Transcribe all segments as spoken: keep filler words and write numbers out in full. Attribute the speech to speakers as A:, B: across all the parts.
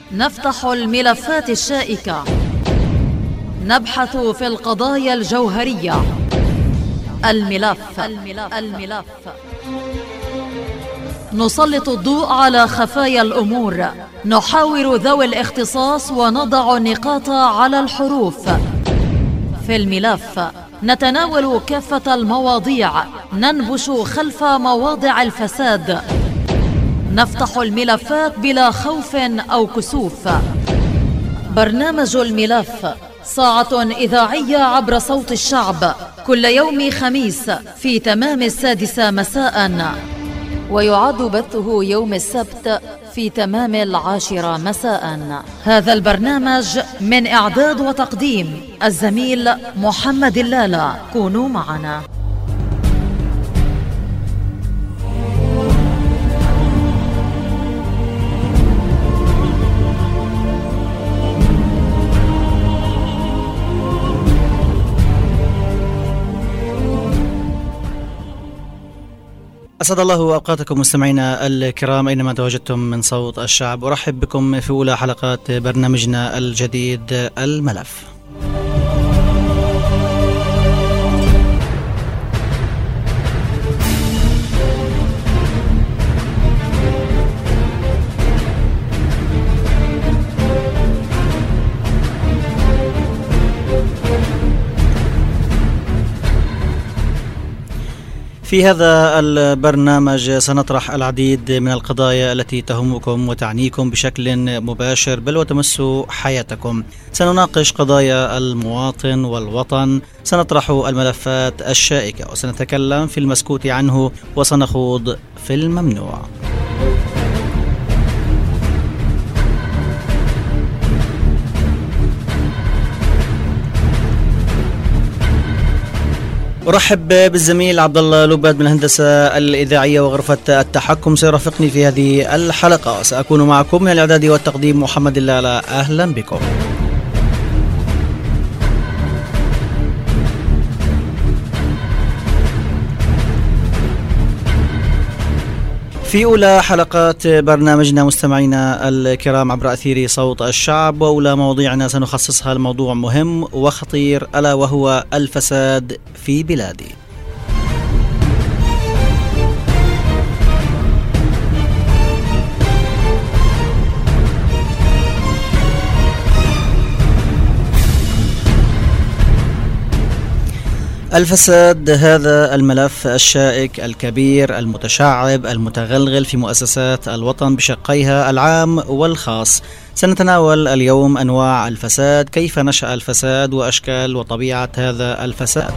A: نفتح الملفات الشائكة، نبحث في القضايا الجوهرية. الملف الملف نسلط الضوء على خفايا الأمور، نحاور ذوي الاختصاص ونضع النقاط على الحروف. في الملف نتناول كافة المواضيع، ننبش خلف مواضع الفساد، نفتح الملفات بلا خوف أو كسوف. برنامج الملف ساعة إذاعية عبر صوت الشعب، كل يوم خميس في تمام السادسة مساء، ويعاد بثه يوم السبت في تمام العاشرة مساء. هذا البرنامج من إعداد وتقديم الزميل محمد اللالة. كونوا معنا.
B: أسعد الله أوقاتكم مستمعينا الكرام أينما تواجدتم من صوت الشعب. أرحب بكم في أولى حلقات برنامجنا الجديد الملف. في هذا البرنامج سنطرح العديد من القضايا التي تهمكم وتعنيكم بشكل مباشر بل وتمس حياتكم. سنناقش قضايا المواطن والوطن، سنطرح الملفات الشائكة، وسنتكلم في المسكوت عنه، وسنخوض في الممنوع. أرحب بالزميل عبد الله لبد من الهندسة الإذاعية وغرفة التحكم، سيرافقني في هذه الحلقة، وسأكون معكم من الإعداد والتقديم محمد اللالة. أهلا بكم. في أولى حلقات برنامجنا مستمعينا الكرام عبر أثير صوت الشعب، وأولى مواضيعنا سنخصصها لموضوع مهم وخطير، ألا وهو الفساد في بلادي. الفساد، هذا الملف الشائك الكبير المتشعب المتغلغل في مؤسسات الوطن بشقيها العام والخاص. سنتناول اليوم أنواع الفساد، كيف نشأ الفساد وأشكال وطبيعة هذا الفساد.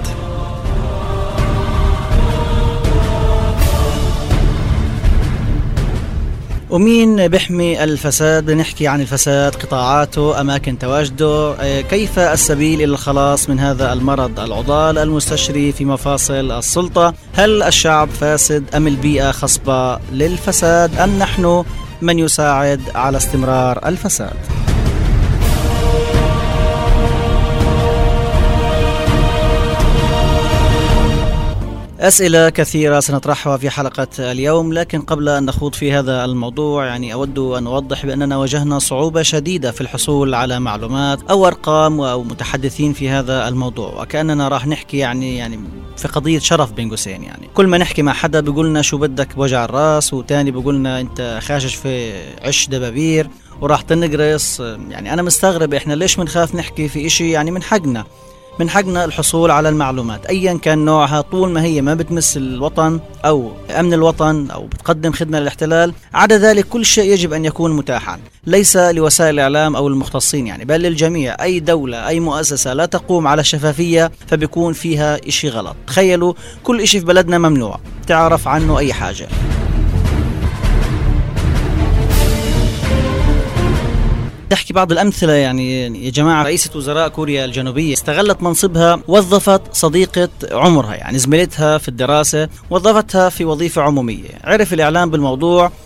B: ومين بيحمي الفساد؟ بنحكي عن الفساد، قطاعاته، أماكن تواجده، كيف السبيل إلى الخلاص من هذا المرض العضال المستشري في مفاصل السلطة. هل الشعب فاسد أم البيئة خصبة للفساد أم نحن من يساعد على استمرار الفساد؟ أسئلة كثيرة سنطرحها في حلقة اليوم، لكن قبل أن نخوض في هذا الموضوع يعني أود أن أوضح بأننا واجهنا صعوبة شديدة في الحصول على معلومات أو أرقام أو متحدثين في هذا الموضوع، وكأننا راح نحكي يعني يعني في قضية شرف بين قوسين. يعني كل ما نحكي مع حدا بيقولنا شو بدك بوجع الراس، وتاني بيقولنا أنت خاشش في عش دبابير وراح تنقرص. يعني أنا مستغرب إحنا ليش منخاف نحكي في إشي يعني من حقنا من حقنا الحصول على المعلومات أيا كان نوعها، طول ما هي ما بتمس الوطن أو أمن الوطن أو بتقدم خدمة للاحتلال. عدا ذلك كل شيء يجب أن يكون متاحا، ليس لوسائل الإعلام أو المختصين يعني، بل للجميع. أي دولة أي مؤسسة لا تقوم على الشفافية فبيكون فيها إشي غلط. تخيلوا كل إشي في بلدنا ممنوع تعرف عنه أي حاجة. تحكي بعض الأمثلة يعني يا جماعة، رئيسة وزراء كوريا الجنوبية استغلت منصبها، وظفت صديقة عمرها يعني زميلتها في الدراسة، وظفتها في وظيفة عمومية. عرف الإعلام بالموضوع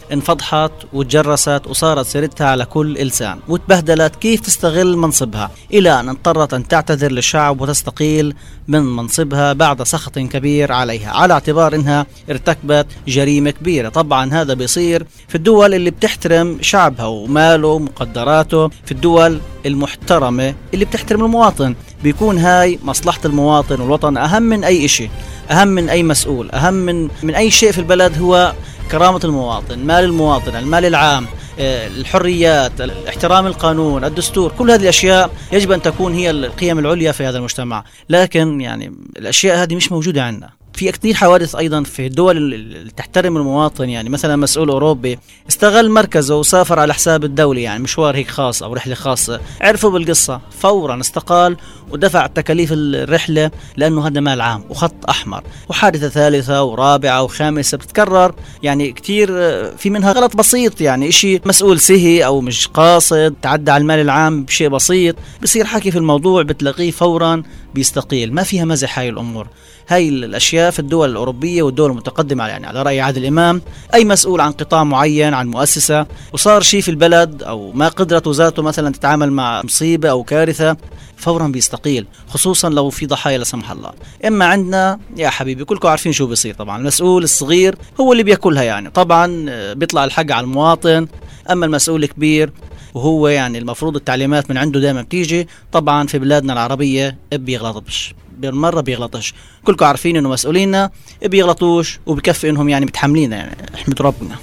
B: انفضحت وتجرست وصارت سيرتها على كل إلسان وتبهدلت كيف تستغل منصبها، إلى أن اضطرت أن تعتذر للشعب وتستقيل من منصبها بعد سخط كبير عليها على اعتبار أنها ارتكبت جريمة كبيرة. طبعا هذا بيصير في الدول اللي بتحترم شعبها وماله ومقدراته، في الدول المحترمة اللي بتحترم المواطن، بيكون هاي مصلحة المواطن والوطن أهم من أي إشي، أهم من أي مسؤول، أهم من, من أي شيء في البلد. هو كرامة المواطن، مال المواطن، المال العام، الحريات، احترام القانون، الدستور، كل هذه الأشياء يجب أن تكون هي القيم العليا في هذا المجتمع. لكن يعني الأشياء هذه مش موجودة عندنا. في كثير حوادث أيضا في الدول اللي تحترم المواطن، يعني مثلا مسؤول أوروبي استغل مركزه وسافر على حساب الدولة، يعني مشوار هيك خاص أو رحلة خاصة، عرفوا بالقصة فورا استقال ودفع تكاليف الرحلة لأنه هذا مال عام وخط أحمر. وحادثة ثالثة ورابعة وخامسة بتتكرر، يعني كثير في منها غلط بسيط، يعني إشي مسؤول سهي أو مش قاصد تعدى على المال العام بشيء بسيط، بصير حكي في الموضوع بتلاقيه فورا بيستقيل. ما فيها مزح هاي الأمور. هاي الأشياء في الدول الأوروبية والدول المتقدمة، يعني على رأي عادل إمام أي مسؤول عن قطاع معين عن مؤسسة وصار شيء في البلد أو ما قدرت وزارته مثلا تتعامل مع مصيبة أو كارثة فورا بيستقيل، خصوصا لو في ضحايا لا سمح الله. إما عندنا يا حبيبي كلكم عارفين شو بيصير، طبعا المسؤول الصغير هو اللي بياكلها، يعني طبعا بيطلع الحق على المواطن. أما المسؤول الكبير وهو يعني المفروض التعليمات من عنده دائما بتيجي، طبعا في بلادنا العربية بيغلطش بالمرة، بيغلطش. كلكم عارفين انه مسؤولينا بيغلطوش وبكفي انهم يعني متحملين، يعني احمد ربنا.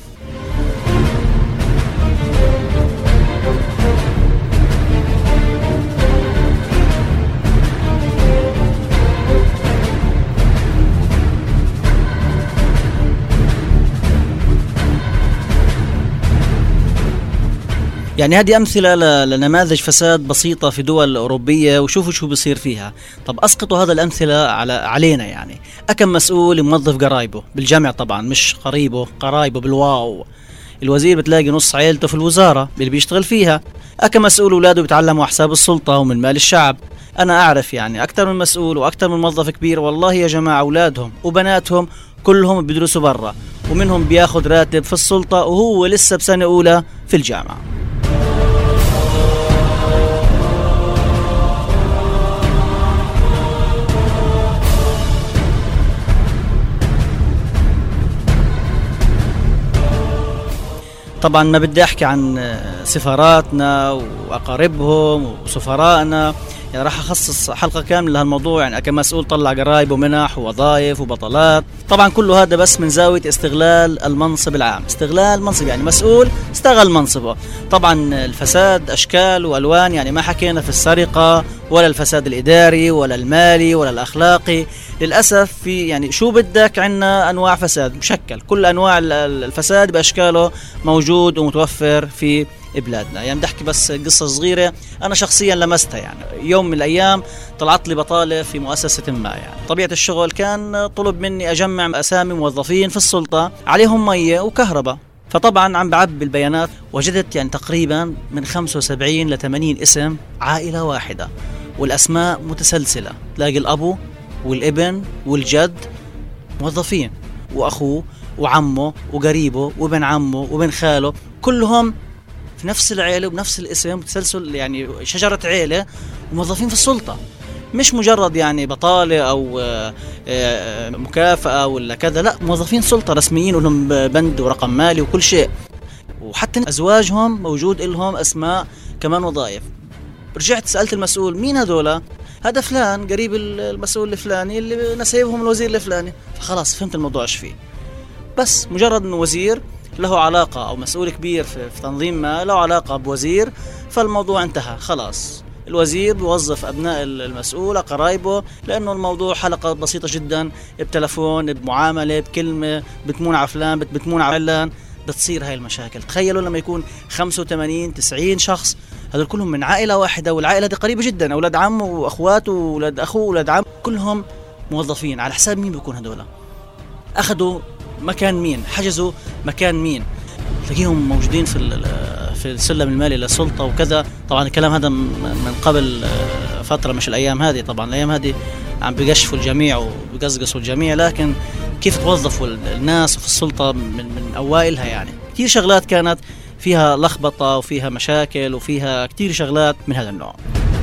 B: يعني هذه أمثلة لنماذج فساد بسيطة في دول أوروبية، وشوفوا شو بيصير فيها. طب أسقطوا هذا الأمثلة على علينا، يعني أكم مسؤول موظف قرايبه بالجامع، طبعا مش قريبه، قرايبه بالواو. الوزير بتلاقي نص عيلته في الوزارة اللي بيشتغل فيها. أكم مسؤول أولاده بيتعلموا حساب السلطة ومن مال الشعب. أنا أعرف يعني أكثر من مسؤول وأكثر من موظف كبير، والله يا جماعة أولادهم وبناتهم كلهم بيدرسوا برا، ومنهم بياخد راتب في السلطة وهو لسه بسنة أولى في الجامعة. طبعا ما بدي أحكي عن سفاراتنا وأقاربهم وسفرائنا، يعني راح أخصص حلقة كاملة لهالموضوع، يعني كمسؤول طلع قرايب ومنح ووظائف وبطلات. طبعا كله هذا بس من زاوية استغلال المنصب العام، استغلال منصب، يعني مسؤول استغل منصبه. طبعا الفساد أشكال وألوان، يعني ما حكينا في السرقة ولا الفساد الإداري ولا المالي ولا الأخلاقي. للأسف في يعني شو بدك، عنا أنواع فساد مشكل، كل أنواع الفساد بأشكاله موجود ومتوفر في بلادنا. يعني بدي أحكي بس قصة صغيرة أنا شخصيا لمستها. يعني يوم من الأيام طلعت لي بطالة في مؤسسة ما، يعني طبيعة الشغل كان طلب مني أجمع أسامي موظفين في السلطة عليهم مية وكهرباء. فطبعا عم بعبي البيانات وجدت يعني تقريبا من خمسة وسبعين ل ثمانين اسم عائلة واحدة، والأسماء متسلسلة، تلاقي الأبو والابن والجد موظفين، وأخوه وعمه وقريبه وابن عمه وابن خاله، كلهم في نفس العيلة وبنفس الاسم، تسلسل يعني شجرة عيلة وموظفين في السلطة. مش مجرد يعني بطالة أو مكافأة ولا كذا، لا، موظفين سلطة رسميين ولهم بند ورقم مالي وكل شيء، وحتى أزواجهم موجود لهم أسماء كمان وظائف. رجعت سألت المسؤول مين هذولا؟ هذا فلان قريب المسؤول الفلاني اللي نسيبهم الوزير الفلاني. فخلاص فهمت الموضوع ايش فيه. بس مجرد انه وزير له علاقة أو مسؤول كبير في, في تنظيم ما له علاقة بوزير، فالموضوع انتهى خلاص. الوزير بيوظف أبناء المسؤول قرايبه، لأنه الموضوع حلقة بسيطة جدا، بتلفون، بمعاملة، بكلمة، بتمون على فلان، بتمون على علان، بتصير هاي المشاكل. تخيلوا لما يكون خمسة وثمانين تسعين شخص، هذول كلهم من عائلة واحدة، والعائلة دي قريبة جدا، أولاد عم وأخوات وأولاد أخو وأولاد عم، كلهم موظفين. على حساب مين بيكون هذول؟ أخذوا مكان مين؟ حجزوا مكان مين؟ تلاقيهم موجودين في في السلم المالي للسلطة وكذا. طبعا الكلام هذا من قبل فترة، مش الأيام هذه. طبعا الأيام هذه عم بيقشفوا الجميع وبيقصقصوا الجميع، لكن كيف توظفوا الناس في السلطة من, من أوائلها يعني كتير شغلات كانت فيها لخبطة وفيها مشاكل وفيها كتير شغلات من هذا النوع.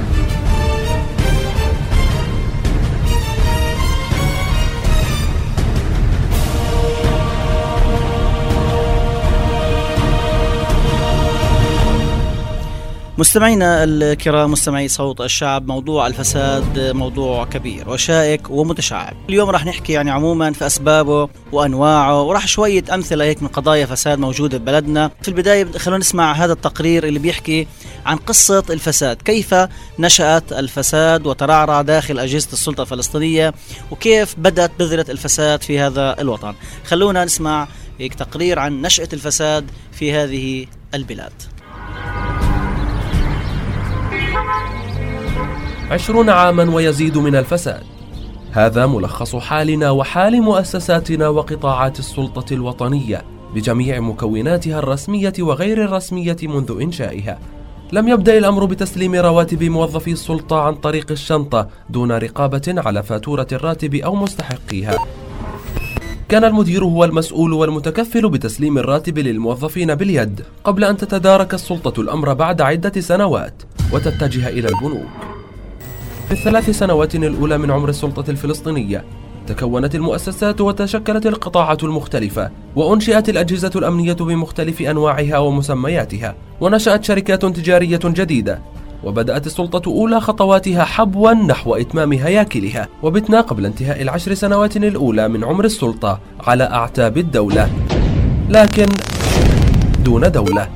B: مستمعينا الكرام، مستمعي صوت الشعب، موضوع الفساد موضوع كبير وشائك ومتشعب. اليوم راح نحكي يعني عموما في أسبابه وأنواعه، وراح شوية أمثلة هيك من قضايا فساد موجودة ببلدنا. في البداية خلونا نسمع هذا التقرير اللي بيحكي عن قصة الفساد، كيف نشأت الفساد وترعرع داخل أجهزة السلطة الفلسطينية، وكيف بدأت بذرة الفساد في هذا الوطن. خلونا نسمع هيك تقرير عن نشأة الفساد في هذه البلاد.
C: عشرون عاما ويزيد من الفساد، هذا ملخص حالنا وحال مؤسساتنا وقطاعات السلطة الوطنية بجميع مكوناتها الرسمية وغير الرسمية منذ إنشائها. لم يبدأ الأمر بتسليم رواتب موظفي السلطة عن طريق الشنطة دون رقابة على فاتورة الراتب أو مستحقيها. كان المدير هو المسؤول والمتكفل بتسليم الراتب للموظفين باليد قبل أن تتدارك السلطة الأمر بعد عدة سنوات وتتجه إلى البنوك. في الثلاث سنوات الأولى من عمر السلطة الفلسطينية تكونت المؤسسات وتشكلت القطاعات المختلفة، وأنشئت الأجهزة الأمنية بمختلف أنواعها ومسمياتها، ونشأت شركات تجارية جديدة، وبدأت السلطة أولى خطواتها حبوا نحو إتمام هياكلها، وبتنا قبل انتهاء العشر سنوات الأولى من عمر السلطة على أعتاب الدولة، لكن دون دولة.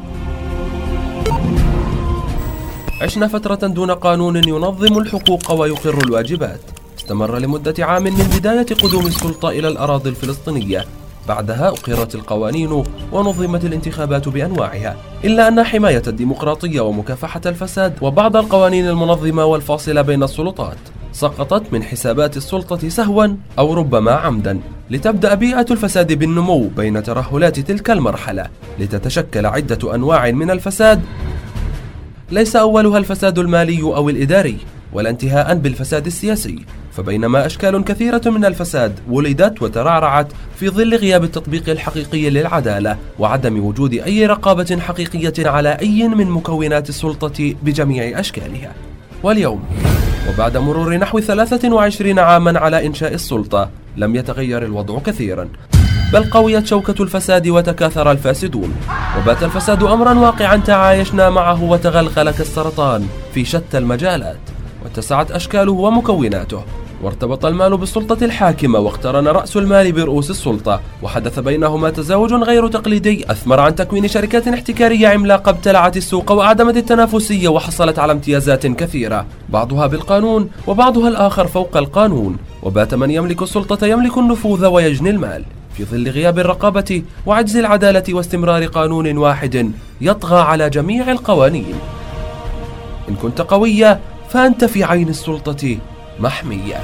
C: عشنا فترة دون قانون ينظم الحقوق ويقر الواجبات. استمر لمدة عام من بداية قدوم السلطة إلى الأراضي الفلسطينية. بعدها أقرت القوانين ونظمت الانتخابات بأنواعها، إلا أن حماية الديمقراطية ومكافحة الفساد وبعض القوانين المنظمة والفاصلة بين السلطات سقطت من حسابات السلطة سهوا أو ربما عمدا، لتبدأ بيئة الفساد بالنمو بين ترهلات تلك المرحلة، لتتشكل عدة أنواع من الفساد، ليس أولها الفساد المالي أو الإداري، ولا انتهاء بالفساد السياسي. فبينما أشكال كثيرة من الفساد ولدت وترعرعت في ظل غياب التطبيق الحقيقي للعدالة وعدم وجود أي رقابة حقيقية على أي من مكونات السلطة بجميع أشكالها. واليوم وبعد مرور نحو ثلاثة وعشرين عاما على إنشاء السلطة لم يتغير الوضع كثيرا، بل قويت شوكة الفساد وتكاثر الفاسدون، وبات الفساد أمرا واقعا تعايشنا معه وتغلغل كالسرطان في شتى المجالات، واتسعت أشكاله ومكوناته، وارتبط المال بالسلطة الحاكمة، واقترن رأس المال برؤوس السلطة، وحدث بينهما تزاوج غير تقليدي أثمر عن تكوين شركات احتكارية عملاقة ابتلعت السوق وأعدمت التنافسية وحصلت على امتيازات كثيرة، بعضها بالقانون وبعضها الآخر فوق القانون. وبات من يملك السلطة يملك النفوذ ويجني المال في ظل غياب الرقابة وعجز العدالة واستمرار قانون واحد يطغى على جميع القوانين. إن كنت قوية فأنت في عين السلطة محمية.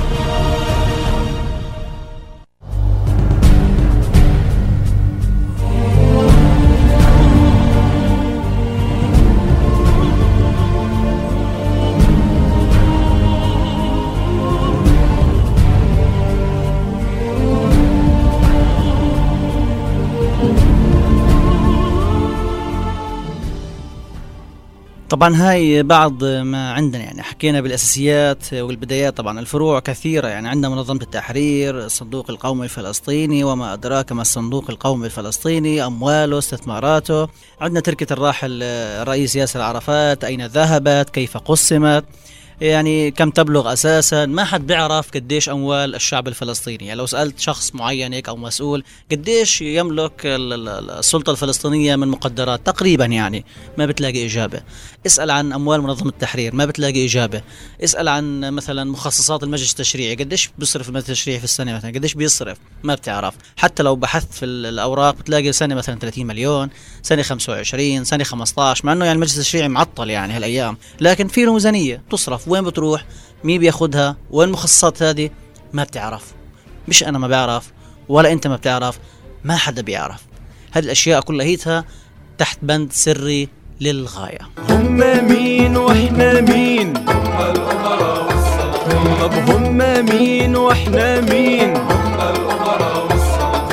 B: طبعا هاي بعض ما عندنا، يعني حكينا بالأساسيات والبدايات. طبعا الفروع كثيرة، يعني عندنا منظمة التحرير، الصندوق القومي الفلسطيني وما أدراك ما الصندوق القومي الفلسطيني، أمواله، استثماراته. عندنا تركة الراحل الرئيس ياسر عرفات، أين ذهبت، كيف قسمت، يعني كم تبلغ أساسا. ما حد بيعرف قديش أموال الشعب الفلسطيني. يعني لو سألت شخص معين هيك أو مسؤول قديش يملك السلطة الفلسطينية من مقدرات تقريبا، يعني ما بتلاقي إجابة. اسأل عن أموال منظمة التحرير ما بتلاقي إجابة. اسأل عن مثلا مخصصات المجلس التشريعي، قديش بيصرف المجلس التشريعي في السنة مثلا، قديش بيصرف، ما بتعرف. حتى لو بحثت في الأوراق بتلاقي سنة مثلا ثلاثين مليون، سنة خمسة وعشرين، سنة خمسة عشر، مع أنه يعني المجلس التشريعي معطل يعني هالأيام، لكن في له ميزانية تصرف. وين بتروح؟ مين بياخدها؟ وين المخصصات هذه؟ ما بتعرف. مش أنا ما بعرف ولا أنت ما بتعرف، ما حدا بيعرف. هذه الأشياء كلها هيتها تحت بند سري للغاية.
D: هم مين وإحنا مين؟ هم الأمراء والسلاطين. طب هم مين وإحنا مين؟ هم الأمراء والسلاطين.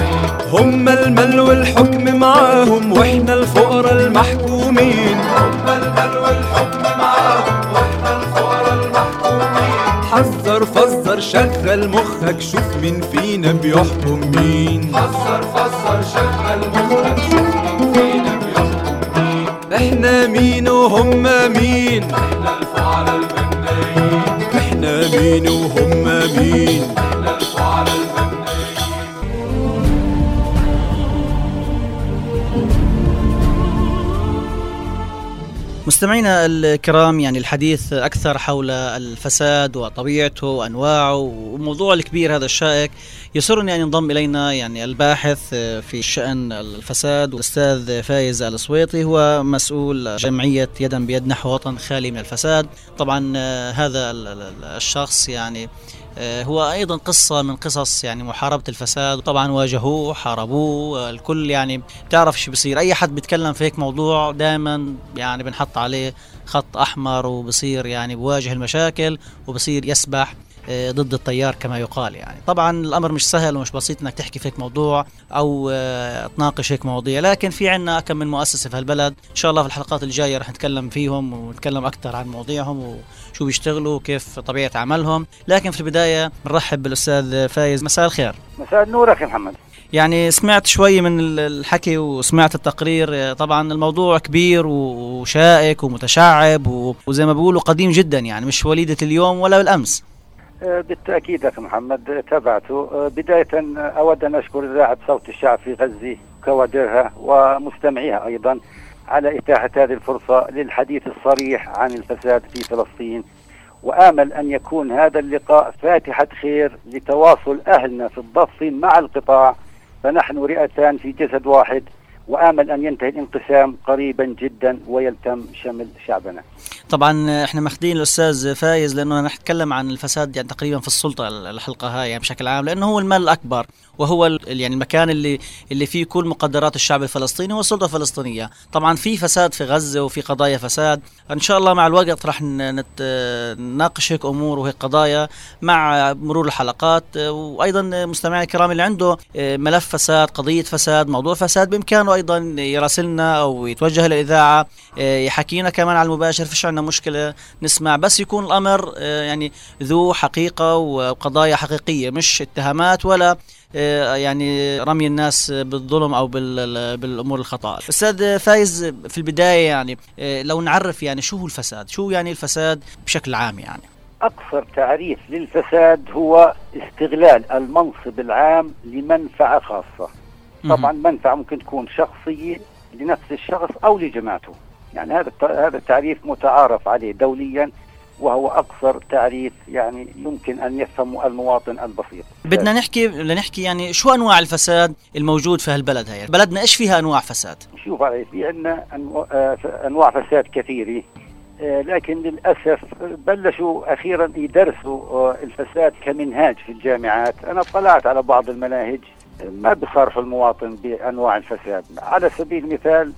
D: هم المال والحكم معاهم واحنا الفقراء المحكومين. هم المال والحكم معاهم واحنا الفقراء المحكومين. حذر فزر شغل مخك شوف مين فينا بيحكم مين. حذر فزر شغل مخك شوف مين فينا بيحكم مين. احنا مين وهم مين. احنا الفقراء البنايين. احنا مين وهم مين. احنا الفقراء البنايين.
B: مستمعينا الكرام، يعني الحديث أكثر حول الفساد وطبيعته وأنواعه وموضوع الكبير هذا الشائك، يسرني أن ينضم إلينا يعني الباحث في شأن الفساد الأستاذ فايز السويطي، هو مسؤول جمعية يدا بيد نحو وطن خالي من الفساد. طبعا هذا الشخص يعني هو أيضا قصة من قصص يعني محاربة الفساد، وطبعا واجهوه حاربوه الكل. يعني بتعرف شو بصير، أي حد بيتكلم في هيك موضوع دائما يعني بنحط عليه خط أحمر، وبصير يعني بواجه المشاكل وبصير يسبح ضد التيار كما يقال. يعني طبعا الأمر مش سهل ومش بسيط انك تحكي في هيك موضوع او تناقش هيك مواضيع، لكن في عنا كم من مؤسسة في هالبلد ان شاء الله في الحلقات الجاية رح نتكلم فيهم ونتكلم اكثر عن مواضيعهم وشو بيشتغلوا وكيف طبيعة عملهم. لكن في البداية بنرحب بالاستاذ فايز. مساء الخير.
E: مساء النور اخي محمد.
B: يعني سمعت شوي من الحكي وسمعت التقرير، طبعا الموضوع كبير وشائك ومتشعب وزي ما بيقولوا قديم جدا، يعني مش وليدة اليوم ولا بالأمس.
E: بالتأكيد أخي محمد تابعته. بداية أود أن أشكر إذاعة صوت الشعب في غزة كوادرها ومستمعيها أيضا على إتاحة هذه الفرصة للحديث الصريح عن الفساد في فلسطين، وآمل أن يكون هذا اللقاء فاتحة خير لتواصل أهلنا في الضفة مع القطاع، فنحن رئتان في جسد واحد، وآمل أن ينتهي الانقسام قريبا جدا ويلتم شمل شعبنا.
B: طبعا احنا ماخذين الاستاذ فايز لانه نتكلم عن الفساد يعني تقريبا في السلطه الحلقه هاي يعني بشكل عام، لانه هو المال الاكبر وهو يعني المكان اللي اللي فيه كل مقدرات الشعب الفلسطيني هو السلطه الفلسطينيه. طبعا في فساد في غزه وفي قضايا فساد، ان شاء الله مع الوقت راح نناقش هيك امور وهيك قضايا مع مرور الحلقات. وايضا مستمعينا الكرام اللي عنده ملف فساد، قضيه فساد، موضوع فساد، بامكانه ايضا يراسلنا او يتوجه للاذاعه يحكينا كمان على المباشر، فيش عندنا مشكله نسمع، بس يكون الامر يعني ذو حقيقه وقضايا حقيقيه، مش اتهامات ولا يعني رمي الناس بالظلم او بالامور الخطا. استاذ فايز، في البدايه يعني لو نعرف يعني شو هو الفساد، شو يعني الفساد بشكل عام؟ يعني
E: اقصر تعريف للفساد هو استغلال المنصب العام لمنفعه خاصه. طبعا منفعه ممكن تكون شخصيه لنفس الشخص او لجماعته، يعني هذا هذا التعريف متعارف عليه دوليا، وهو أقصر تعريف يعني يمكن أن يفهمه المواطن البسيط.
B: بدنا نحكي لنحكي يعني شو أنواع الفساد الموجود في هالبلد هاي؟ بلدنا إيش فيها أنواع فساد؟
E: شوف علي، في عندنا أنواع فساد كثيرة، لكن للأسف بلشوا أخيرا يدرسوا الفساد كمنهاج في الجامعات. أنا اطلعت على بعض المناهج ما بيصارحوا المواطن بأنواع الفساد. على سبيل المثال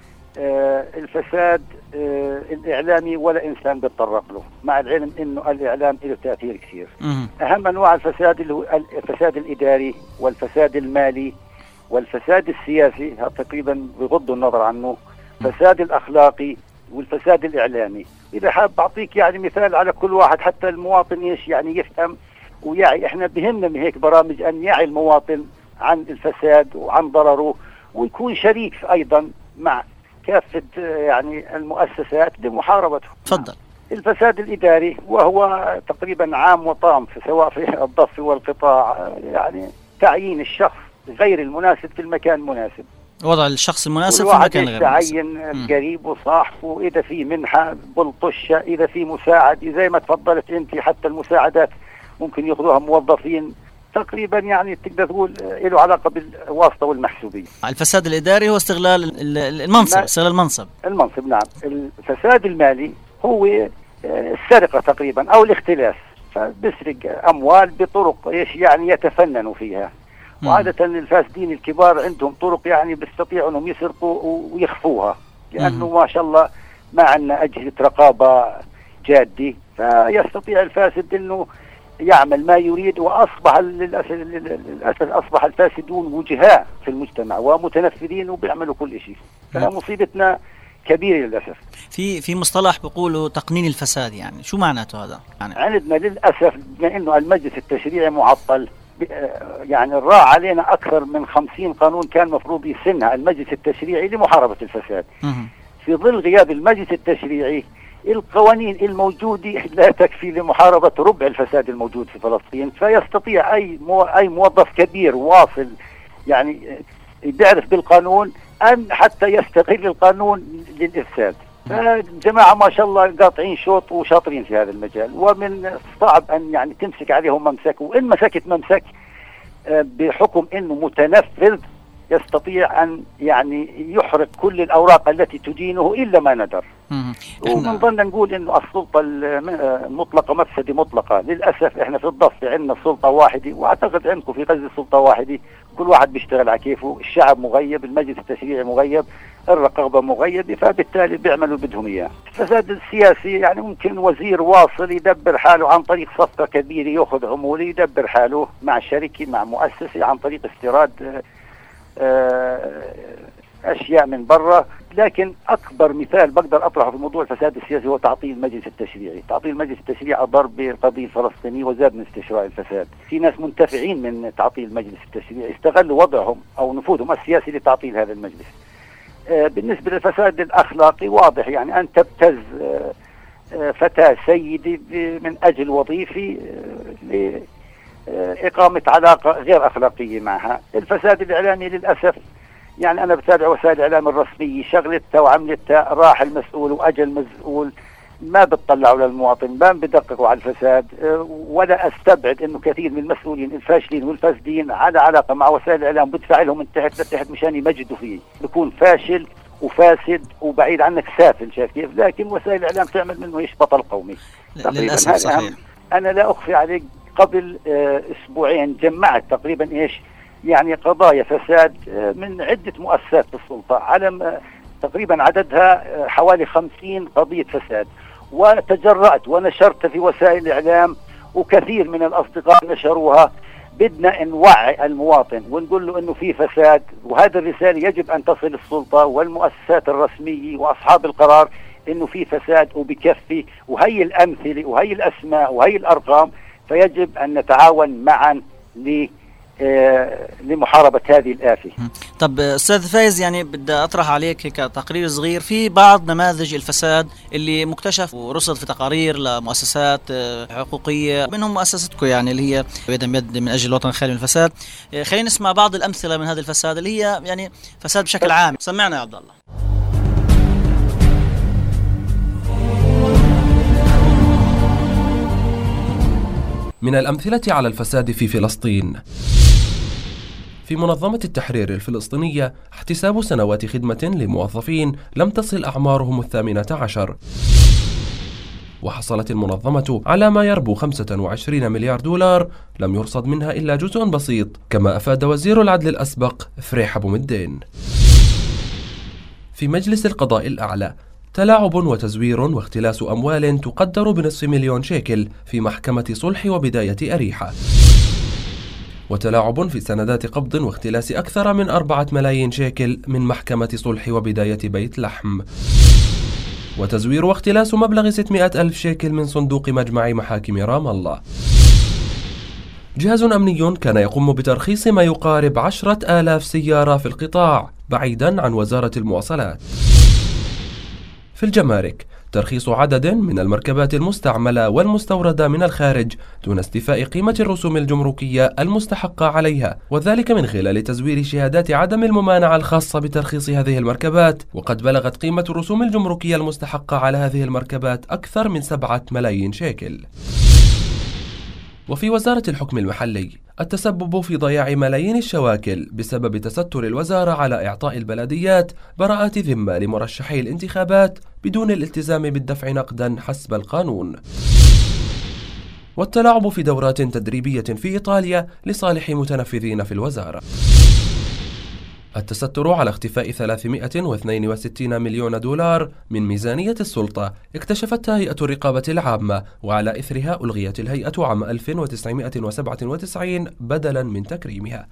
E: الفساد الإعلامي ولا إنسان بيتطرق له، مع العلم إنه الإعلام له تأثير كثير. أهم أنواع الفساد اللي هو الفساد الإداري والفساد المالي والفساد السياسي، تقريبا بغض النظر عنه، فساد الأخلاقي والفساد الإعلامي. إذا حاب بعطيك يعني مثال على كل واحد حتى المواطن إيش يعني يفهم ويعي. إحنا بهمنا من هيك برامج أن يعي المواطن عن الفساد وعن ضرره، ويكون شريك أيضا مع كافة يعني المؤسسات لمحاربته.
B: تفضل.
E: الفساد الإداري وهو تقريبا عام وطام سواء في الضفة والقطاع، يعني تعيين الشخص غير المناسب في المكان المناسب،
B: وضع الشخص المناسب في المكان غير المناسب،
E: تعين القريب وصاحبه، إذا في منحة بلطشة، إذا في مساعد، زي ما تفضلت أنت حتى المساعدات ممكن يأخذوها موظفين، تقريبا يعني تقدر تقول له علاقة بالواسطة والمحسوبية.
B: الفساد الإداري هو استغلال المنصب، استغلال المنصب
E: المنصب نعم. الفساد المالي هو السرقة تقريبا أو الاختلاس، فبسرق أموال بطرق إيش يعني يتفننوا فيها. م. وعادة الفاسدين الكبار عندهم طرق يعني بيستطيعوا أنهم يسرقوا ويخفوها، لأنه م. ما شاء الله ما عندنا أجهزة رقابة جادة، فيستطيع الفاسد أنه يعمل ما يريد، وأصبح للأسف, للأسف أصبح الفاسدون وجهاء في المجتمع ومتنفذين وبيعملوا كل شيء. فمصيبتنا كبيرة للأسف.
B: في في مصطلح بيقولوا تقنين الفساد، يعني شو معناته هذا؟ يعني
E: عندنا للأسف بما إنه المجلس التشريعي معطل، يعني راح علينا أكثر من خمسين قانون كان مفروض يسنها المجلس التشريعي لمحاربة الفساد. في ظل غياب المجلس التشريعي القوانين الموجودة لا تكفي لمحاربة ربع الفساد الموجود في فلسطين، فيستطيع أي مو أي موظف كبير واصل يعني بيعرف بالقانون أن حتى يستغل القانون للإفساد. فجماعة ما شاء الله قاطعين شوط وشاطرين في هذا المجال، ومن الصعب أن يعني تمسك عليهم ممسك، وإن مسكت ممسك بحكم أنه متنفذ يستطيع أن يعني يحرق كل الأوراق التي تدينه إلا ما ندر. ومن ظن نقول إنه السلطة المطلقة مفسدة مطلقة. للأسف إحنا في الضفة عندنا سلطة واحدة، وأعتقد عندكم في غزة سلطة واحدة، كل واحد بيشتغل على كيفه، الشعب مغيب، المجلس التشريعي مغيب، الرقابة مغيبة، فبالتالي بيعملوا بدهم إياه. الفساد السياسي يعني ممكن وزير واصل يدبر حاله عن طريق صفقة كبيرة، يأخذ عمولة يدبر حاله مع شركة مع مؤسسة عن طريق استيراد أشياء من برا. لكن أكبر مثال بقدر أطرحه في موضوع الفساد السياسي هو تعطيل المجلس التشريعي. تعطيل المجلس التشريعي أضر بالقضية الفلسطينية وزاد من استشراء الفساد. في ناس منتفعين من تعطيل المجلس التشريعي استغلوا وضعهم أو نفوذهم السياسي لتعطيل هذا المجلس. آه بالنسبة للفساد الأخلاقي واضح، يعني أن تبتز آه آه فتاة سيدة من أجل وظيفي آه إقامة علاقة غير أخلاقية معها. الفساد الإعلامي للأسف، يعني أنا بتابع وسائل الإعلام الرسمية، شغلتها وعملتها راح المسؤول وأجل المسؤول، ما بتطلعوا للمواطن، ما بدققوا على الفساد. ولا أستبعد أنه كثير من المسؤولين الفاشلين والفاسدين على علاقة مع وسائل الإعلام بدفع لهم من تحت لتحت مشان يمجدوا فيه، بيكون فاشل وفاسد وبعيد عنك سافل، شايف كيف؟ لكن وسائل الإعلام تعمل منه إيش بطل قومي.
B: للأسف صحيح.
E: أنا لا أخفي عليك قبل أسبوعين جمعت تقريبا إيش يعني قضايا فساد من عدة مؤسسات السلطة، على تقريبا عددها حوالي خمسين قضية فساد، وتجرأت ونشرت في وسائل الإعلام وكثير من الأصدقاء نشروها. بدنا نوعي المواطن ونقول له إنه في فساد، وهذا الرسالة يجب أن تصل السلطة والمؤسسات الرسمية وأصحاب القرار إنه في فساد وبكفي، وهي الأمثلة وهي الأسماء وهي الأرقام. فيجب أن نتعاون معا لمحاربة هذه الآفة.
B: طب أستاذ فايز، يعني بدي أطرح عليك هيك تقرير صغير في بعض نماذج الفساد اللي مكتشف ورصد في تقارير لمؤسسات حقوقية، منهم مؤسستكم يعني اللي هي يدا بيد من أجل الوطن الخالي من الفساد. خلينا نسمع بعض الأمثلة من هذا الفساد اللي هي يعني فساد بشكل عام. سمعنا يا عبد الله.
C: من الأمثلة على الفساد في فلسطين: في منظمة التحرير الفلسطينية احتساب سنوات خدمة لموظفين لم تصل أعمارهم الثامنة عشر، وحصلت المنظمة على ما يربو خمسة وعشرين مليار دولار لم يرصد منها إلا جزء بسيط، كما أفاد وزير العدل الأسبق فريح أبو مدين. في مجلس القضاء الأعلى تلاعب وتزوير واختلاس أموال تقدر بنصف مليون شيكل في محكمة صلح وبداية أريحة، وتلاعب في سندات قبض واختلاس أكثر من أربعة ملايين شيكل من محكمة صلح وبداية بيت لحم، وتزوير واختلاس مبلغ ستمائة ألف شيكل من صندوق مجمع محاكم رام الله. جهاز أمني كان يقوم بترخيص ما يقارب عشرة آلاف سيارة في القطاع بعيدا عن وزارة المواصلات. في الجمارك ترخيص عدد من المركبات المستعملة والمستوردة من الخارج دون استيفاء قيمة الرسوم الجمركية المستحقة عليها، وذلك من خلال تزوير شهادات عدم الممانعة الخاصة بترخيص هذه المركبات، وقد بلغت قيمة الرسوم الجمركية المستحقة على هذه المركبات أكثر من سبعة ملايين شيكل. وفي وزارة الحكم المحلي التسبب في ضياع ملايين الشواكل بسبب تستر الوزارة على إعطاء البلديات براءات ذمة لمرشحي الانتخابات بدون الالتزام بالدفع نقدا حسب القانون. والتلاعب في دورات تدريبية في إيطاليا لصالح متنفذين في الوزارة. التستر على اختفاء ثلاثمائة واثنين وستين مليون دولار من ميزانية السلطة اكتشفتها هيئة الرقابة العامة، وعلى إثرها ألغيت الهيئة عام ألف وتسعمائة وسبعة وتسعين بدلا من تكريمها.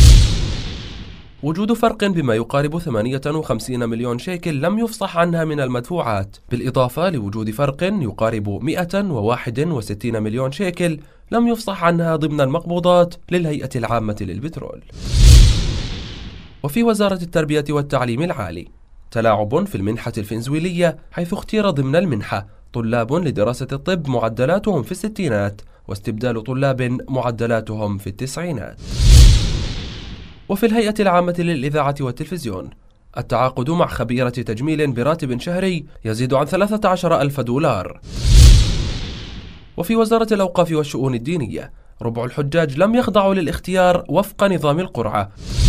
C: وجود فرق بما يقارب ثمانية وخمسين مليون شيكل لم يفصح عنها من المدفوعات، بالإضافة لوجود فرق يقارب مائة وواحد وستين مليون شيكل لم يفصح عنها ضمن المقبوضات للهيئة العامة للبترول. وفي وزارة التربية والتعليم العالي تلاعب في المنحة الفنزويلية، حيث اختير ضمن المنحة طلاب لدراسة الطب معدلاتهم في الستينات واستبدال طلاب معدلاتهم في التسعينات. وفي الهيئة العامة للإذاعة والتلفزيون التعاقد مع خبيرة تجميل براتب شهري يزيد عن ثلاثة عشر ألف دولار. وفي وزارة الأوقاف والشؤون الدينية ربع الحجاج لم يخضعوا للاختيار وفق نظام القرعة،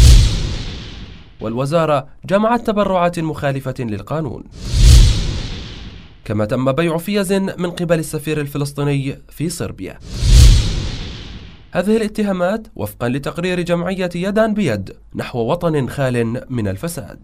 C: والوزارة جمعت تبرعات مخالفة للقانون. كما تم بيع فيز من قبل السفير الفلسطيني في صربيا. هذه الاتهامات وفقا لتقرير جمعية يدا بيد نحو وطن خال من الفساد.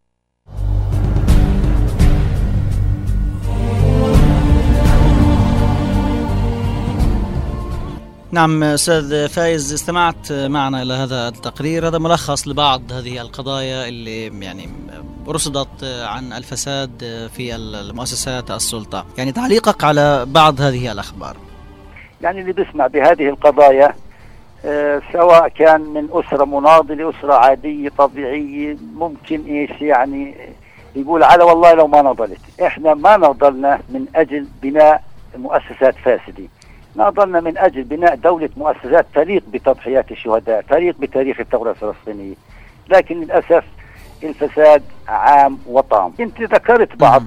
B: نعم أستاذ فايز، استمعت معنا إلى هذا التقرير، هذا ملخص لبعض هذه القضايا اللي يعني رصدت عن الفساد في المؤسسات السلطة، يعني تعليقك على بعض هذه الأخبار.
E: يعني اللي بيسمع بهذه القضايا آه سواء كان من أسرة مناضلة، أسرة عادية طبيعية، ممكن إيش يعني يقول على والله لو ما نضلت. إحنا ما نضلنا من أجل بناء مؤسسات فاسدة، نضلنا من أجل بناء دولة مؤسسات تليق بتضحيات الشهداء، تليق بتاريخ الثورة الفلسطينية. لكن للأسف الفساد عام وطام. أنت ذكرت بعض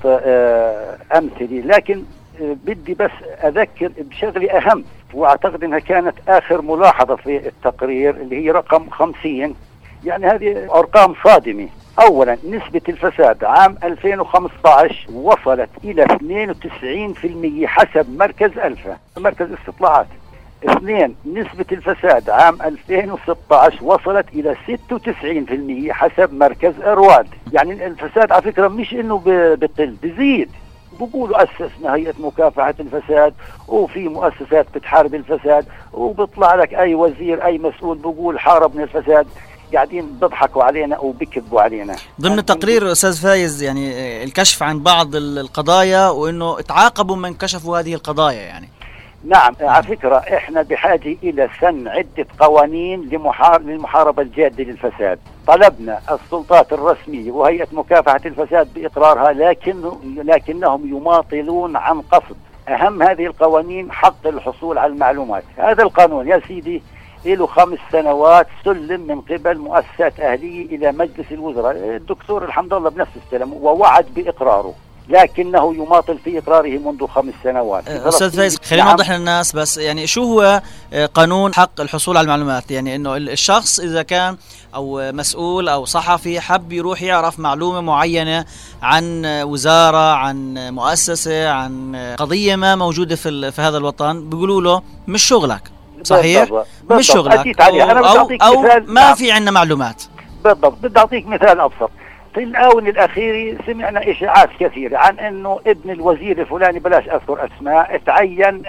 E: آه أمثلة، لكن آه بدي بس أذكر بشغلة أهم، وأعتقد أنها كانت آخر ملاحظة في التقرير اللي هي رقم خمسين. يعني هذه أرقام صادمة. أولا نسبة الفساد عام ألفين وخمسة عشر وصلت إلى اثنين وتسعين بالمئة حسب مركز ألفا، مركز استطلاعات. اثنين، نسبة الفساد عام ألفين وستة عشر وصلت إلى ستة وتسعين بالمئة حسب مركز أرواد. يعني الفساد على فكرة مش إنه بطل، بزيد. بقولوا أسسنا هيئة مكافحة الفساد، وفي مؤسسات بتحارب الفساد، وبيطلع لك أي وزير أي مسؤول بقول حاربنا الفساد. قاعدين بيضحكوا علينا او بيكذبوا علينا.
B: ضمن التقرير استاذ فايز يعني الكشف عن بعض القضايا، وانه تعاقبوا من كشفوا هذه القضايا. يعني
E: نعم، على فكرة احنا بحاجة الى سن عدة قوانين للمحاربة الجادة للفساد. طلبنا السلطات الرسمية وهيئة مكافحة الفساد باقرارها، لكن لكنهم يماطلون عن قصد. اهم هذه القوانين حق الحصول على المعلومات. هذا القانون يا سيدي له خمس سنوات سلم من قبل مؤسسات أهلية إلى مجلس الوزراء. الدكتور الحمد لله بنفس السلام ووعد بإقراره، لكنه يماطل في إقراره منذ خمس سنوات.
B: أستاذ فايز، خلينا نوضح للناس بس يعني شو هو قانون حق الحصول على المعلومات. يعني إنه الشخص إذا كان أو مسؤول أو صحفي حب يروح يعرف معلومة معينة عن وزارة، عن مؤسسة، عن قضية ما موجودة في في هذا الوطن، بيقولوا له مش شغلك، صحيح؟ بالضبط. مش شغلك أو, أو, أو ما في عندنا معلومات.
E: بالضبط. بدي أعطيك مثال أبسط. في الآونة الأخيرة سمعنا إشاعات كثيرة عن أنه ابن الوزير الفلاني، بلاش أذكر أسماء، تعين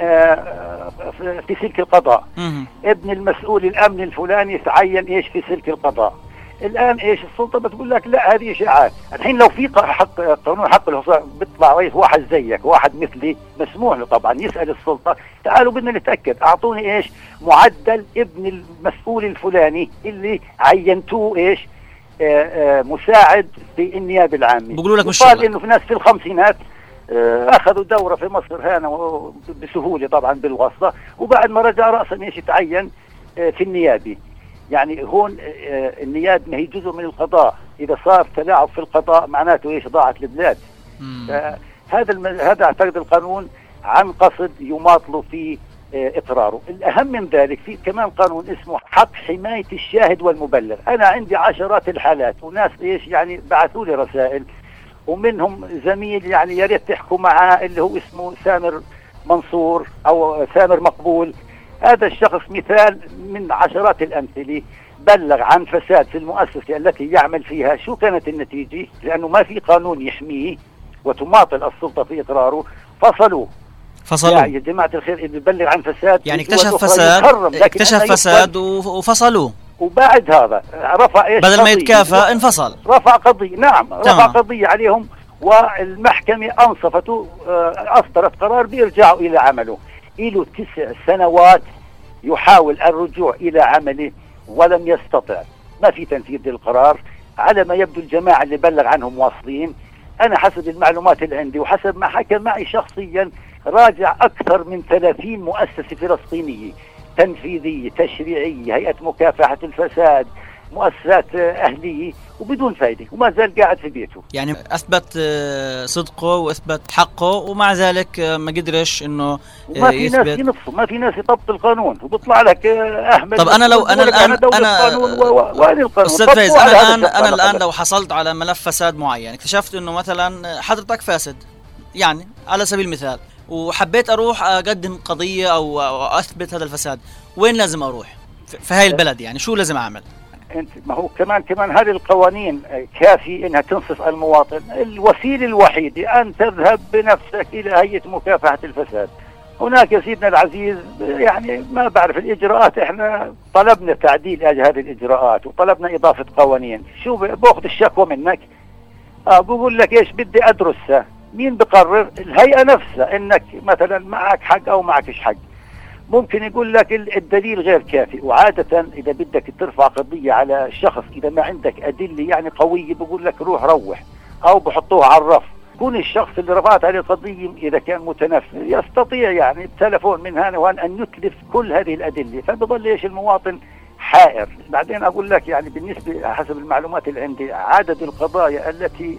E: في سلك القضاء. م- ابن المسؤول الأمن الفلاني تعين إيش في سلك القضاء. الآن إيش السلطة بتقول لك لا هذه إشاعات. الحين لو في حق قانون حق الحصول بيطلع واحد زيك، واحد مثلي، مسموح له طبعا يسأل السلطة تعالوا بدنا نتأكد، أعطوني إيش معدل ابن المسؤول الفلاني اللي عينتوه إيش آآ آآ مساعد في النيابة العامة.
B: بقولوا لك مش
E: قال إنه في ناس في الخمسينات أخذوا دورة في مصر هنا بسهولة طبعا بالواسطة، وبعد ما رجع رأسا إيش يتعين في النيابة. يعني هون النيابة ما هي جزء من القضاء، إذا صار تلاعب في القضاء معناته إيش ضاعت البلاد. هذا الم... هذا أعتقد القانون عن قصد يماطلوا في إقراره. الأهم من ذلك في كمان قانون اسمه حق حماية الشاهد والمبلغ. أنا عندي عشرات الحالات وناس إيش يعني بعثوا لي رسائل، ومنهم زميل يعني يا ريت تحكوا معاه اللي هو اسمه سامر منصور أو سامر مقبول. هذا الشخص مثال من عشرات الأمثلة، بلغ عن فساد في المؤسسة التي يعمل فيها، شو كانت النتيجة؟ لأنه ما في قانون يحميه وتماطل السلطة في إقراره، فصلوه.
B: فصلوا
E: يعني يا جماعة الخير اللي بيبلغ عن فساد
B: يعني اكتشف فساد اكتشف فساد وفصلوه،
E: وبعد هذا رفع ايش
B: بدل ما يتكافئ انفصل،
E: رفع قضية. نعم تمام. رفع قضية عليهم والمحكمة أنصفته، أصدرت قرار بيرجعوا إلى عمله. إله تسع سنوات يحاول الرجوع إلى عمله ولم يستطع، ما في تنفيذ للقرار. على ما يبدو الجماعة اللي بلغ عنهم واصلين. أنا حسب المعلومات اللي عندي وحسب ما حكى معي شخصيا راجع أكثر من ثلاثين مؤسسة فلسطينية تنفيذية تشريعية، هيئة مكافحة الفساد، مؤسسات أهلية، وبدون فائدة، وما زال قاعد في بيته.
B: يعني أثبت صدقه وأثبت حقه ومع ذلك ما قدرش إنه
E: ما في ناس ينصفوا، ما في ناس يطبق القانون، وبيطلع لك أحمد.
B: طب أنا لو أنا الآن أنا أستاذ فايز أنا الآن أنا الآن لو حصلت على ملف فساد معين، اكتشفت إنه مثلا حضرتك فاسد يعني على سبيل المثال، وحبيت أروح أقدم قضية أو أثبت هذا الفساد، وين لازم أروح في هاي البلد؟ يعني شو لازم أعمل؟
E: انت ما هو كمان كمان هذه القوانين كافي انها تنصف المواطن. الوسيله الوحيده ان تذهب بنفسك الى هيئه مكافحه الفساد. هناك يا سيدنا العزيز يعني ما بعرف الاجراءات، احنا طلبنا تعديل هذه الاجراءات وطلبنا اضافه قوانين. شو باخذ الشكوى منك؟ اه بقول لك ايش بدي ادرسها. مين بقرر؟ الهيئه نفسها، انك مثلا معك حق او معكش حق. ممكن يقول لك الدليل غير كافي، وعادة إذا بدك ترفع قضية على شخص إذا ما عندك أدلة يعني قوية بقول لك روح روح، أو بحطوه على الرف. كون الشخص اللي رفعت عليه قضية إذا كان متنفذ يستطيع يعني بتلفون من هنا وهان أن يتلف كل هذه الأدلة، فبظل إيش المواطن حائر. بعدين أقول لك يعني بالنسبة حسب المعلومات اللي عندي عدد القضايا التي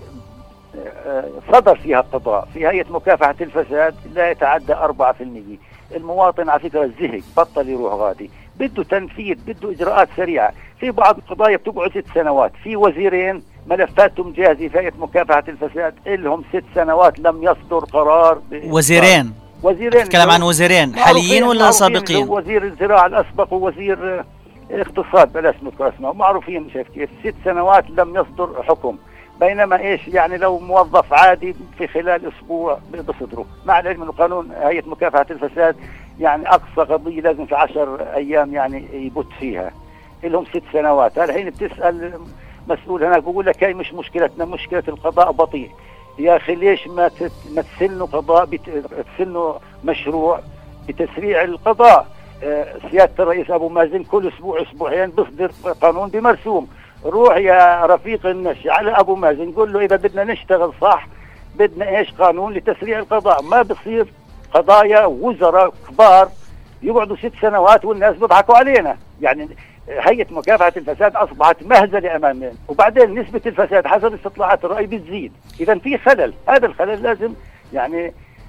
E: صدر فيها القضاء في هيئة مكافحة الفساد لا يتعدى أربعة بالمئة. المواطن على فكرة زهق، بطل يروح غادي، بده تنفيذ، بده إجراءات سريعة. في بعض القضايا بتقعد ست سنوات، في وزيرين ملفاتهم جاهزة في هيئة مكافحة الفساد إلهم ست سنوات لم يصدر قرار.
B: وزيرين
E: وزيرين
B: تتكلم عن وزيرين حاليين ولا سابقين؟
E: وزير الزراعة الأسبق ووزير اقتصاد بلاش نذكر اسمه، معروفين. شايف كيف ست سنوات لم يصدر حكم، بينما ايش يعني لو موظف عادي في خلال اسبوع بصدره. مع العلم انه قانون هيئة مكافحة الفساد يعني اقصى قضية لازم في عشر ايام يعني يبت فيها، لهم ست سنوات. هلا حين بتسأل مسؤول هناك بقول لك هاي مش مشكلتنا، مشكلة القضاء بطيء. يا اخي ليش ما ما تسنوا قضاء بت... تسنوا مشروع بتسريع القضاء؟ آه سيادة الرئيس ابو مازن كل اسبوع اسبوعين بيصدر قانون بمرسوم. روح يا رفيق النشي على ابو مازن قول له اذا بدنا نشتغل صح بدنا ايش قانون لتسريع القضاء. ما بصير قضايا وزراء كبار يقعدوا ست سنوات والناس بيضحكوا علينا. يعني هيئة مكافحة الفساد اصبحت مهزلة امامنا، وبعدين نسبة الفساد حسب استطلاعات الرأي بتزيد. اذا في خلل، هذا الخلل لازم يعني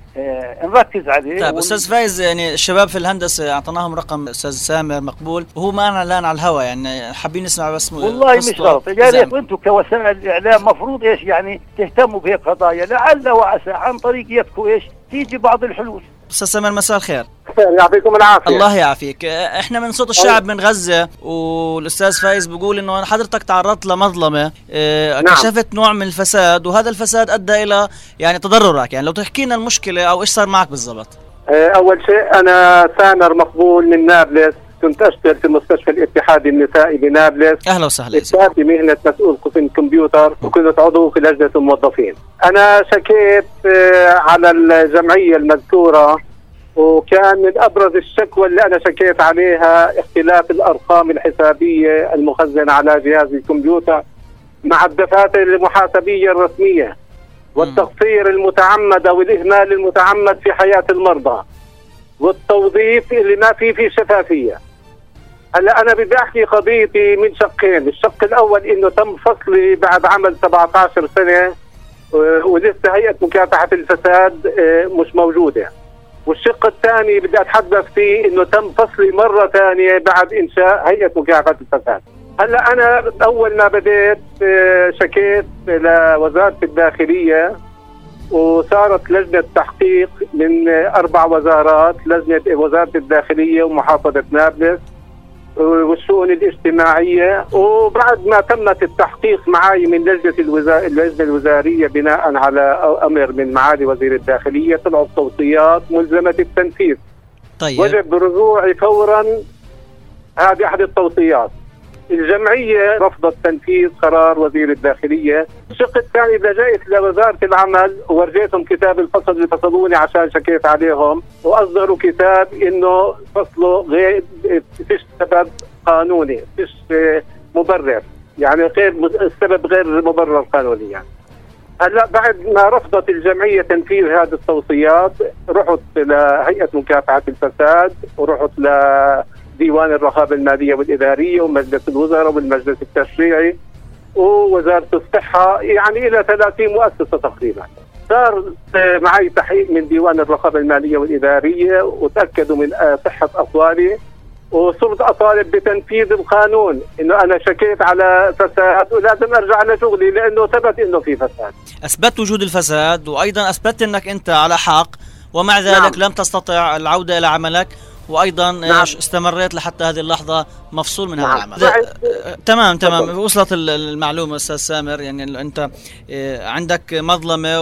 E: آه نركز عليه.
B: طيب استاذ فايز، يعني الشباب في الهندسه اعطيناهم رقم استاذ سامر مقبول وهو معنا الان على الهواء، يعني حابين نسمع بس.
E: والله مش غلط، يا ريت انتم كوسائل الاعلام مفروض ايش يعني تهتموا بهيك قضايا، لعل وعسى عن طريق يدكم ايش تيجي بعض الحلول.
B: استاذ سامر مساء الخير.
F: يعطيكم العافيه.
B: الله يعافيك. احنا من صوت الشعب من غزه، والاستاذ فايز بيقول انه حضرتك تعرضت لمظلمه، اه كشفت نوع من الفساد، وهذا الفساد ادى الى يعني تضررك. يعني لو تحكي لنا المشكله او ايش صار معك بالضبط.
F: اه اول شيء انا سامر مقبول من نابلس، كنت اشتغل في مستشفى الاتحاد النسائي بنابلس.
B: اهلا وسهلا.
F: اشتغلت بمهنه مسؤول قسم كمبيوتر وكنت عضو في لجنه الموظفين. انا شكيت اه على الجمعيه المذكوره، وكان من أبرز الشكوى اللي أنا شكيت عليها اختلاف الأرقام الحسابية المخزنة على جهاز الكمبيوتر مع الدفاتر المحاسبية الرسمية، والتقصير المتعمد أو الإهمال المتعمد في حياة المرضى، والتوظيف اللي ما فيه فيه شفافية. هلا أنا بدي أحكي قضيتي من شقين. الشق الأول إنه تم فصلي بعد عمل سبعة عشر سنة، ولسه هيئة مكافحة الفساد مش موجودة. والشق الثاني بدي اتحدث فيه انه تم فصلي مره ثانيه بعد انشاء هيئه مكافحه الفساد. هلا انا اول ما بديت شكيت لوزاره الداخليه، وصارت لجنه تحقيق من اربع وزارات، لجنه وزاره الداخليه ومحافظه نابلس والشؤون الاجتماعية. وبعد ما تمت التحقيق معي من لجنة الوزا... اللجنة الوزارية بناء على أمر من معالي وزير الداخلية، طلعت توصيات ملزمة التنفيذ.
B: طيب.
F: وجب رجوعي فورا. هذه أحد التوصيات. الجمعية رفضت تنفيذ قرار وزير الداخلية. الشق الثاني لجأت لوزارة العمل وورجيتهم كتاب الفصل اللي فصلوني عشان شكيت عليهم، وأصدروا كتاب إنه فصله غير فيش سبب قانوني، فيش مبرر، يعني غير السبب غير مبرر قانونيا. يعني. هلا بعد ما رفضت الجمعية تنفيذ هذه التوصيات، رحت لهيئة مكافحة الفساد، ورحت ل ديوان الرقابة المالية والإدارية ومجلس الوزراء والمجلس التشريعي ووزارة الصحة، يعني إلى ثلاثين مؤسسة تقريبا. صار معي تحقيق من ديوان الرقابة المالية والإدارية وتأكدوا من صحة أقوالي، وصرت أطالب بتنفيذ القانون، إنه أنا شكيت على فساد ولازم أرجع لشغلي لأنه ثبت إنه في فساد.
B: أثبت وجود الفساد، وأيضا أثبت أنك أنت على حق، ومع ذلك نعم. لم تستطع العودة إلى عملك، وأيضا نعم. استمريت لحتى هذه اللحظة مفصول من نعم. هذا العمل. أه تمام تمام وصلت المعلومة أستاذ سامر. يعني أنت عندك مظلمة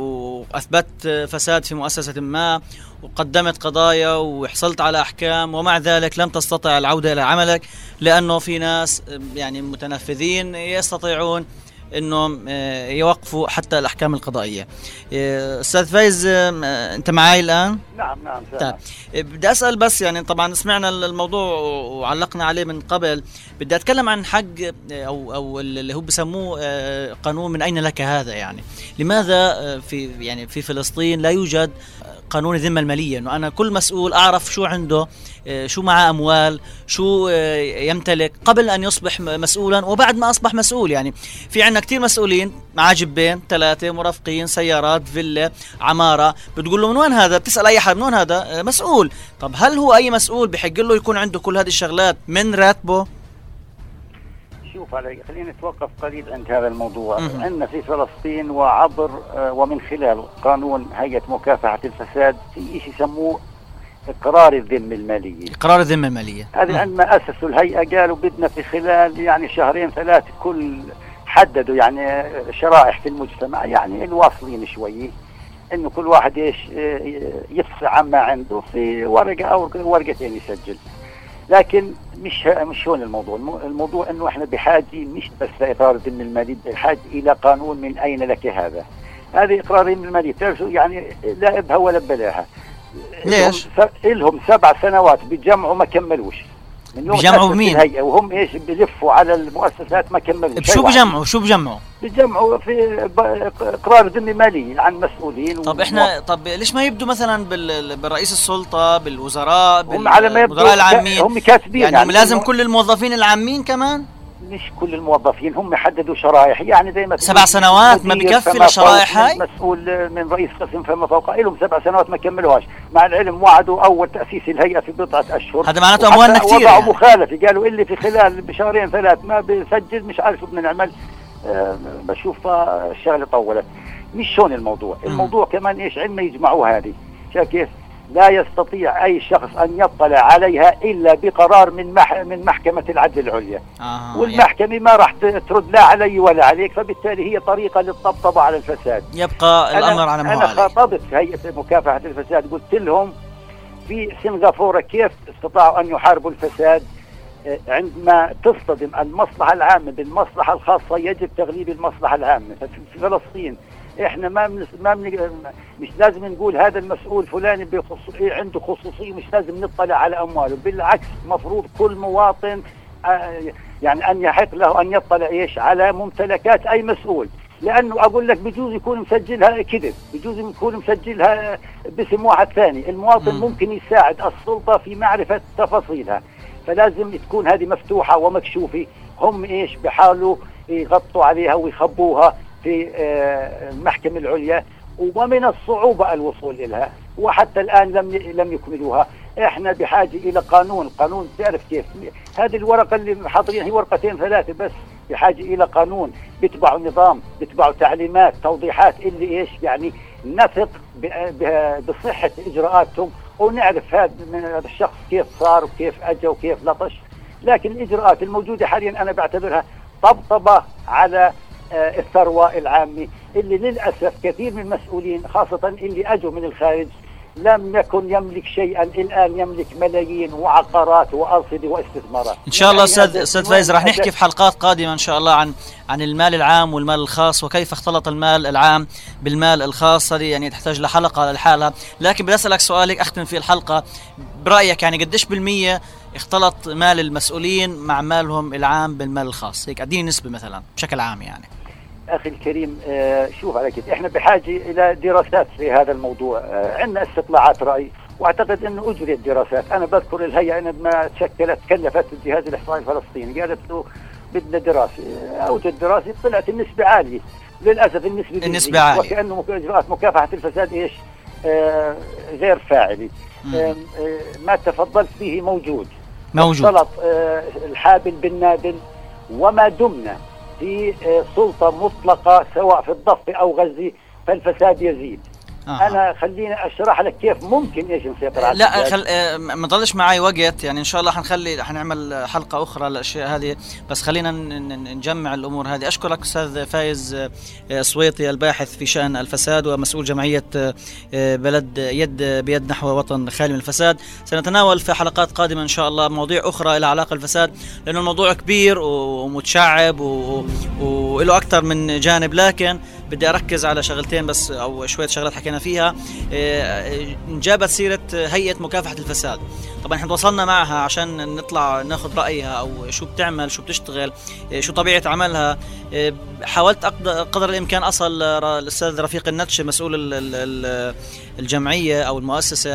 B: وأثبت فساد في مؤسسة ما وقدمت قضايا وحصلت على أحكام، ومع ذلك لم تستطع العودة إلى عملك لأنه في ناس يعني متنفذين يستطيعون انه يوقفوا حتى الاحكام القضائيه. استاذ فايز انت معي الان؟
E: نعم نعم.
B: طيب بدي اسال بس، يعني طبعا سمعنا الموضوع وعلقنا عليه من قبل، بدي اتكلم عن حق او او اللي هو بسموه قانون من اين لك هذا. يعني لماذا في يعني في فلسطين لا يوجد قانون الذمة المالية، انه انا كل مسؤول اعرف شو عنده، شو معه اموال، شو يمتلك قبل ان يصبح مسؤولا وبعد ما اصبح مسؤول. يعني في عندنا كتير مسؤولين معاه جبين ثلاثة مرافقين سيارات فيلا عمارة، بتقول له من وين هذا؟ بتسأل اي حد من وين هذا؟ مسؤول. طب هل هو اي مسؤول بحق له يكون عنده كل هذه الشغلات من راتبه؟
E: شوف علي، خلينا نتوقف قليل عند هذا الموضوع. عندنا في فلسطين وعبر ومن خلال قانون هيئة مكافحة الفساد في شيء يسموه إقرار الذمة المالية.
B: إقرار الذمة المالية
E: هذه عندما أسسوا الهيئة قالوا بدنا في خلال يعني شهرين ثلاثة كل حددوا يعني شرائح في المجتمع، يعني الواصلين شوي، إنه كل واحد إيش يفصل عما عنده في ورقة أو ورقتين يسجل. لكن مش مش هون الموضوع. الموضوع انه احنا بحاجه مش بس لاقرار الذمه الماليه، بحاجه الى قانون من اين لك هذا. هذه اقرار الذمه الماليه بتعرفوا يعني لا ابها ولا بلاها.
B: ليش؟
E: لهم سبع سنوات بيجمعوا ما كملوش. من يوم
B: بيجمعوا مين؟
E: الهيئة وهم ايش بيلفوا على المؤسسات ما كملوش.
B: شو بيجمعوا؟ شو بيجمعوا؟
E: بيجمعوا في اقرار ذمه ماليه عن مسؤولين.
B: طب احنا طب ليش ما يبدوا مثلا بالرئيس السلطه، بالوزراء،
E: بالمدراء العامين؟ هم كاتبين
B: يعني, يعني لازم كل الموظفين العامين كمان؟
E: مش كل الموظفين، هم حددوا شرائح، يعني زي ما
B: سبع سنوات ما بكفي للشرائح هاي؟
E: مسؤول من رئيس قسم فما فوق لهم سبع سنوات ما كملوهاش، مع العلم وعدوا اول تأسيس الهيئة في بضعة أشهر.
B: هذا معناته أموالنا كثير.
E: وضعوا يعني مخالفة، قالوا اللي في خلال بشهرين ثلاث ما بيسجل مش عارف شو بدنا نعمل. أه بشوف الشغلة طولت. مش هون الموضوع، الموضوع كمان ايش عندنا يجمعوها هذه. شايف كيف؟ لا يستطيع أي شخص أن يطلع عليها إلا بقرار من مح من محكمة العدل العليا. آه والمحكمة يعني ما راح ترد لا علي ولا عليك، فبالتالي هي طريقة للطبطبة على الفساد.
B: يبقى الأمر على ما هو
E: أنا خاطبت هيئة مكافحة الفساد، قلت لهم في سنغافورة كيف استطاعوا أن يحاربوا الفساد. عندما تصطدم المصلحة العامة بالمصلحة الخاصة يجب تغليب المصلحة العامة. في فلسطين احنا ما من ما من مش لازم نقول هذا المسؤول فلان عنده خصوصيه مش لازم نطلع على امواله، بالعكس مفروض كل مواطن يعني ان يحق له ان يطلع ايش على ممتلكات اي مسؤول، لانه اقول لك بجوز يكون مسجلها كذب، بجوز يكون مسجلها باسم واحد ثاني. المواطن م. ممكن يساعد السلطه في معرفه تفاصيلها، فلازم تكون هذه مفتوحه ومكشوفه. هم ايش بحاولوا يغطوا عليها ويخبوها في المحكمة العليا، ومن الصعوبة الوصول إليها، وحتى الآن لم لم يكملوها. احنا بحاجة إلى قانون. قانون تعرف كيف هذه الورقة اللي حاضرين هي ورقتين ثلاثة بس، بحاجة إلى قانون بيتبعوا نظام، بيتبعوا تعليمات، توضيحات اللي إيش يعني نثق بصحة إجراءاتهم، ونعرف هذا الشخص كيف صار وكيف أجا وكيف لطش. لكن الإجراءات الموجودة حاليا أنا بعتبرها طبطبة على الثروة العامة، اللي للأسف كثير من المسؤولين خاصة اللي أجوا من الخارج لم يكن يملك شيئا، الآن يملك ملايين وعقارات وأرصدة واستثمارات.
B: إن شاء الله أستاذ أستاذ فايز راح نحكي في حلقات قادمة إن شاء الله عن عن المال العام والمال الخاص وكيف اختلط المال العام بالمال الخاص. هذه يعني تحتاج لحلقة لحالها، لكن بدي أسألك سؤالك أختم في الحلقة برأيك، يعني قديش بالمية اختلط مال المسؤولين مع مالهم العام بالمال الخاص؟ هيك أديني نسبة مثلا بشكل عام. يعني
E: أخي الكريم آه شوف على كده، إحنا بحاجة إلى دراسات في هذا الموضوع. آه عندنا استطلاعات رأي، وأعتقد أنه أجريت دراسات. أنا بذكر الهيئة عندما تشكلت كلفت الجهاز الإحصائي الفلسطيني قالت له بدنا دراسة، أوجد دراسة طلعت النسبة عالية. للأسف النسبة
B: النسبة عالية،
E: وكأنه إجراءات مكافحة الفساد إيش آه غير فاعلة. آه آه ما تفضلت به موجود
B: موجود
E: اختلط آه الحابل بالنابل، وما دمنا في سلطة مطلقة سواء في الضفة أو غزة فالفساد يزيد. آه. أنا خليني أشرح لك كيف ممكن إيش نسيطر على
B: لا خل... ما ضلش معي وقت، يعني إن شاء الله حنخلي حنعمل حلقة أخرى للأشياء هذه، بس خلينا نجمع الأمور هذه. أشكرك أستاذ فايز سويطي الباحث في شأن الفساد ومسؤول جمعية بلد يد بيد نحو وطن خالي من الفساد. سنتناول في حلقات قادمة إن شاء الله مواضيع أخرى إلى علاقة الفساد، لأنه الموضوع كبير ومتشعب و... وله أكثر من جانب، لكن بدي أركز على شغلتين بس أو شوية شغلات حكينا فيها. انجابت سيرة هيئة مكافحة الفساد، طبعا احنا تواصلنا معها عشان نطلع ناخذ رأيها أو شو بتعمل، شو بتشتغل، شو طبيعة عملها. حاولت قدر الإمكان أصل الأستاذ رفيق النتش مسؤول الجمعية أو المؤسسة،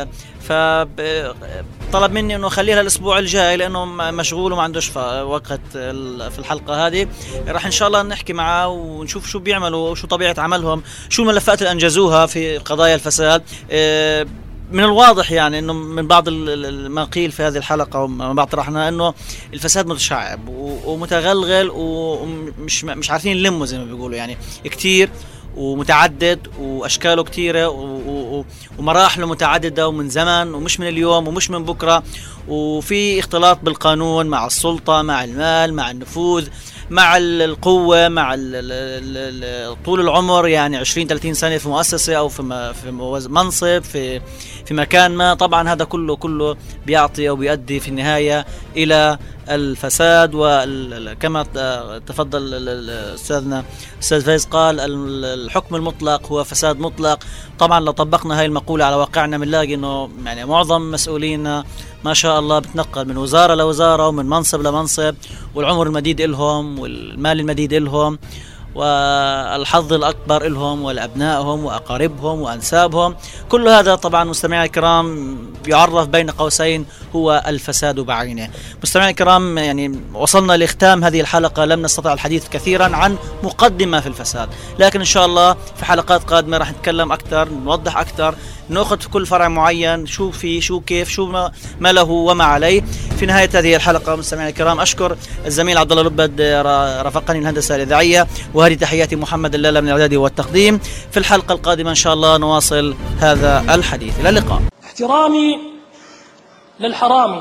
B: فطلب مني أنه خليها الأسبوع الجاي لأنه مشغول وما عندوش وقت في الحلقة هذه. راح إن شاء الله نحكي معه ونشوف شو بيعملوا وشو طبيعة عملهم، شو الملفات اللي أنجزوها في قضايا الفساد. من الواضح يعني انه من بعض ما قيل في هذه الحلقه وما بعد طرحنا انه الفساد متشعب ومتغلغل ومش مش عارفين نلمه زي ما بيقولوا، يعني كتير ومتعدد واشكاله كتيره ومراحله متعدده ومن زمن ومش من اليوم ومش من بكره، وفي اختلاط بالقانون مع السلطه مع المال مع النفوذ مع القوة مع طول العمر، يعني عشرين ثلاثين سنة في مؤسسة أو في في منصب في في مكان ما. طبعا هذا كله كله بيعطي أو بيؤدي في النهاية إلى الفساد. وكما تفضل أستاذنا أستاذ فايز قال الحكم المطلق هو فساد مطلق. طبعا لو طبقنا هاي المقولة على واقعنا بنلاقي إنه يعني معظم مسؤولينا ما شاء الله بتنقل من وزارة لوزارة ومن منصب لمنصب، والعمر المديد إلهم والمال المديد إلهم والحظ الأكبر إلهم ولأبنائهم وأقاربهم وأنسابهم. كل هذا طبعا مستمعي الكرام يعرف بين قوسين هو الفساد بعينه. مستمعي الكرام، يعني وصلنا لختام هذه الحلقة، لم نستطع الحديث كثيرا عن مقدمة في الفساد، لكن إن شاء الله في حلقات قادمة راح نتكلم أكثر، نوضح أكثر، نأخذ في كل فرع معين شو في شو كيف شو ما له وما عليه. في نهاية هذه الحلقة مستمعي الكرام أشكر الزميل عبد الله لبد رافقني الهندسة الإذاعية، وهذه تحياتي محمد اللالة من الإعداد والتقديم. في الحلقة القادمة إن شاء الله نواصل هذا الحديث. إلى اللقاء.
G: احترامي للحرامي،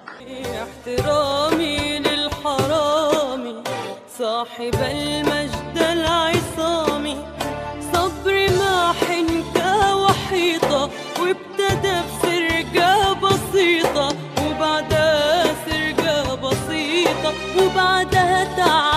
H: احترامي للحرامي صاحب المجد العصامي، صبر ما حنكة وحيطة وابتدى بسرقة بسيطة وبعدها سرقة بسيطة وبعدها تعال